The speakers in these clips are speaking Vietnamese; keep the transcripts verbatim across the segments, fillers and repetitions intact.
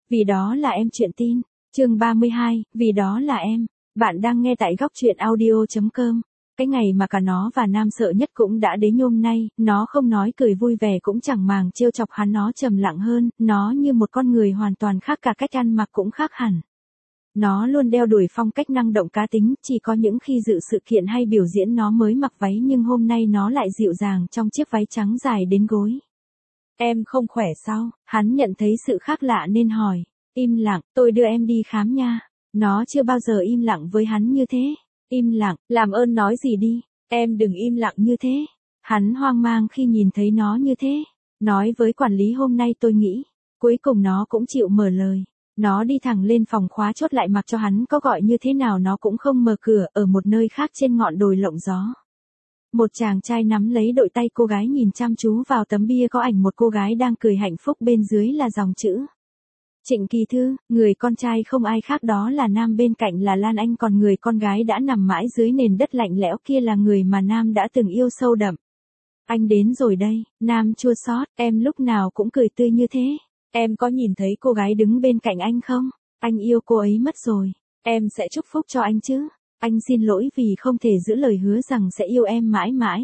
Vì đó là em chuyện tin. Chương ba mươi hai, vì đó là em. Bạn đang nghe tại góc truyện audio chấm com. Cái ngày mà cả nó và Nam sợ nhất cũng đã đến hôm nay, nó không nói cười vui vẻ cũng chẳng màng trêu chọc hắn, nó trầm lặng hơn, nó như một con người hoàn toàn khác, cả cách ăn mặc cũng khác hẳn. Nó luôn đeo đuổi phong cách năng động cá tính, chỉ có những khi dự sự kiện hay biểu diễn nó mới mặc váy, nhưng hôm nay nó lại dịu dàng trong chiếc váy trắng dài đến gối. Em không khỏe sao? Hắn nhận thấy sự khác lạ nên hỏi. Im lặng, tôi đưa em đi khám nha. Nó chưa bao giờ im lặng với hắn như thế. Im lặng, làm ơn nói gì đi. Em đừng im lặng như thế. Hắn hoang mang khi nhìn thấy nó như thế. Nói với quản lý hôm nay tôi nghĩ. Cuối cùng nó cũng chịu mở lời. Nó đi thẳng lên phòng khóa chốt lại, mặc cho hắn có gọi như thế nào nó cũng không mở cửa. Ở một nơi khác trên ngọn đồi lộng gió, một chàng trai nắm lấy đôi tay cô gái, nhìn chăm chú vào tấm bia có ảnh một cô gái đang cười hạnh phúc, bên dưới là dòng chữ Trịnh Kỳ Thư. Người con trai không ai khác đó là Nam, bên cạnh là Lan Anh, còn người con gái đã nằm mãi dưới nền đất lạnh lẽo kia là người mà Nam đã từng yêu sâu đậm. Anh đến rồi đây. Nam chua xót, em lúc nào cũng cười tươi như thế. Em có nhìn thấy cô gái đứng bên cạnh anh không? Anh yêu cô ấy mất rồi. Em sẽ chúc phúc cho anh chứ. Anh xin lỗi vì không thể giữ lời hứa rằng sẽ yêu em mãi mãi.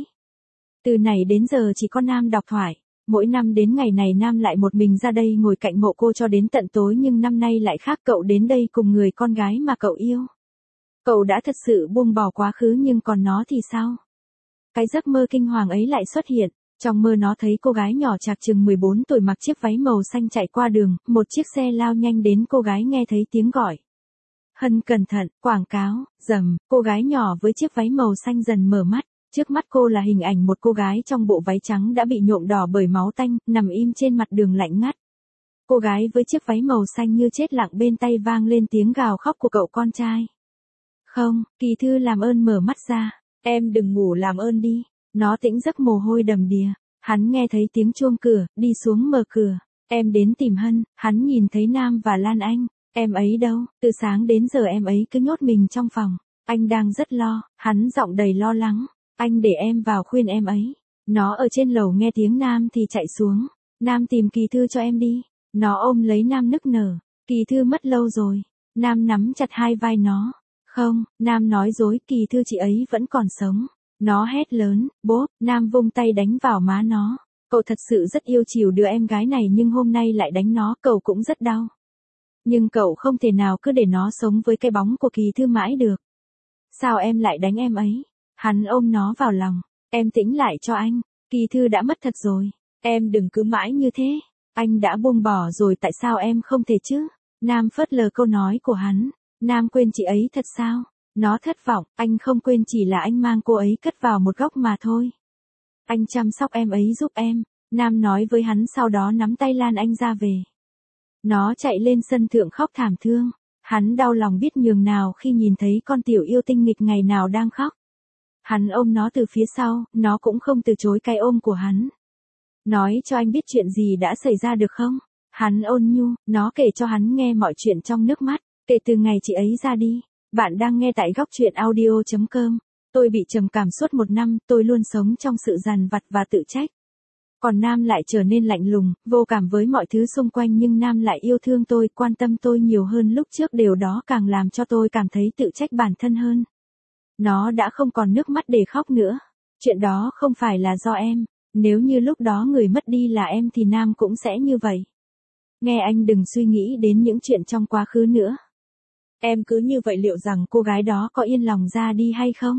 Từ này đến giờ chỉ có Nam đọc thoại. Mỗi năm đến ngày này Nam lại một mình ra đây ngồi cạnh mộ cô cho đến tận tối, nhưng năm nay lại khác, cậu đến đây cùng người con gái mà cậu yêu. Cậu đã thật sự buông bỏ quá khứ, nhưng còn nó thì sao? Cái giấc mơ kinh hoàng ấy lại xuất hiện. Trong mơ nó thấy cô gái nhỏ chạc chừng mười bốn tuổi mặc chiếc váy màu xanh chạy qua đường, một chiếc xe lao nhanh đến, cô gái nghe thấy tiếng gọi. Hân cẩn thận, quảng cáo, rầm, cô gái nhỏ với chiếc váy màu xanh dần mở mắt, trước mắt cô là hình ảnh một cô gái trong bộ váy trắng đã bị nhuộm đỏ bởi máu tanh, nằm im trên mặt đường lạnh ngắt. Cô gái với chiếc váy màu xanh như chết lặng, bên tay vang lên tiếng gào khóc của cậu con trai. Không, Kỳ Thư làm ơn mở mắt ra, em đừng ngủ làm ơn đi. Nó tỉnh giấc mồ hôi đầm đìa, hắn nghe thấy tiếng chuông cửa, đi xuống mở cửa. Em đến tìm Hân. Hắn nhìn thấy Nam và Lan Anh. Em ấy đâu? Từ sáng đến giờ em ấy cứ nhốt mình trong phòng. Anh đang rất lo. Hắn giọng đầy lo lắng. Anh để em vào khuyên em ấy. Nó ở trên lầu nghe tiếng Nam thì chạy xuống. Nam tìm Kỳ Thư cho em đi. Nó ôm lấy Nam nức nở. Kỳ Thư mất lâu rồi. Nam nắm chặt hai vai nó. Không, Nam nói dối, Kỳ Thư chị ấy vẫn còn sống. Nó hét lớn, bốp. Nam vung tay đánh vào má nó. Cậu thật sự rất yêu chiều đứa em gái này, nhưng hôm nay lại đánh nó, cậu cũng rất đau. Nhưng cậu không thể nào cứ để nó sống với cái bóng của Kỳ Thư mãi được. Sao em lại đánh em ấy? Hắn ôm nó vào lòng. Em tĩnh lại cho anh. Kỳ Thư đã mất thật rồi. Em đừng cứ mãi như thế. Anh đã buông bỏ rồi, tại sao em không thể chứ? Nam phớt lờ câu nói của hắn. Nam quên chị ấy thật sao? Nó thất vọng. Anh không quên, chỉ là anh mang cô ấy cất vào một góc mà thôi. Anh chăm sóc em ấy giúp em. Nam nói với hắn, sau đó nắm tay Lan Anh ra về. Nó chạy lên sân thượng khóc thảm thương. Hắn đau lòng biết nhường nào khi nhìn thấy con tiểu yêu tinh nghịch ngày nào đang khóc. Hắn ôm nó từ phía sau, nó cũng không từ chối cái ôm của hắn. Nói cho anh biết chuyện gì đã xảy ra được không? Hắn ôn nhu, nó kể cho hắn nghe mọi chuyện trong nước mắt, kể từ ngày chị ấy ra đi. Bạn đang nghe tại góc truyện audio chấm com. Tôi bị trầm cảm suốt một năm, tôi luôn sống trong sự dằn vặt và tự trách. Còn Nam lại trở nên lạnh lùng, vô cảm với mọi thứ xung quanh, nhưng Nam lại yêu thương tôi, quan tâm tôi nhiều hơn lúc trước, điều đó càng làm cho tôi cảm thấy tự trách bản thân hơn. Nó đã không còn nước mắt để khóc nữa. Chuyện đó không phải là do em. Nếu như lúc đó người mất đi là em thì Nam cũng sẽ như vậy. Nghe anh đừng suy nghĩ đến những chuyện trong quá khứ nữa. Em cứ như vậy liệu rằng cô gái đó có yên lòng ra đi hay không?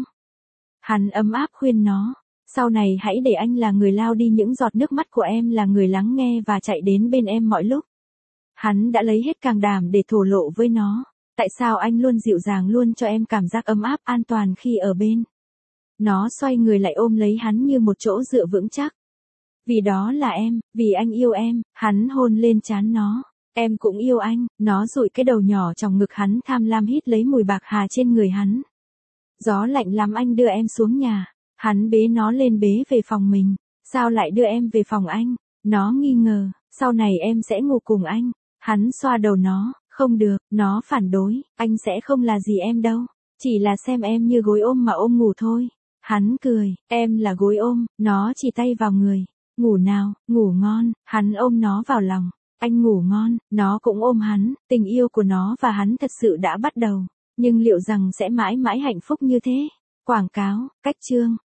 Hắn ấm áp khuyên nó. Sau này hãy để anh là người lau đi những giọt nước mắt của em, là người lắng nghe và chạy đến bên em mọi lúc. Hắn đã lấy hết can đảm để thổ lộ với nó. Tại sao anh luôn dịu dàng, luôn cho em cảm giác ấm áp, an toàn khi ở bên. Nó xoay người lại ôm lấy hắn như một chỗ dựa vững chắc. Vì đó là em, vì anh yêu em. Hắn hôn lên trán nó. Em cũng yêu anh. Nó dụi cái đầu nhỏ trong ngực hắn, tham lam hít lấy mùi bạc hà trên người hắn. Gió lạnh lắm, anh đưa em xuống nhà. Hắn bế nó lên, bế về phòng mình. Sao lại đưa em về phòng anh? Nó nghi ngờ. Sau này em sẽ ngủ cùng anh. Hắn xoa đầu nó. Không được. Nó phản đối. Anh sẽ không là gì em đâu. Chỉ là xem em như gối ôm mà ôm ngủ thôi. Hắn cười. Em là gối ôm. Nó chỉ tay vào người. Ngủ nào, ngủ ngon. Hắn ôm nó vào lòng. Anh ngủ ngon, nó cũng ôm hắn, tình yêu của nó và hắn thật sự đã bắt đầu. Nhưng liệu rằng sẽ mãi mãi hạnh phúc như thế? Quảng cáo, cách chương.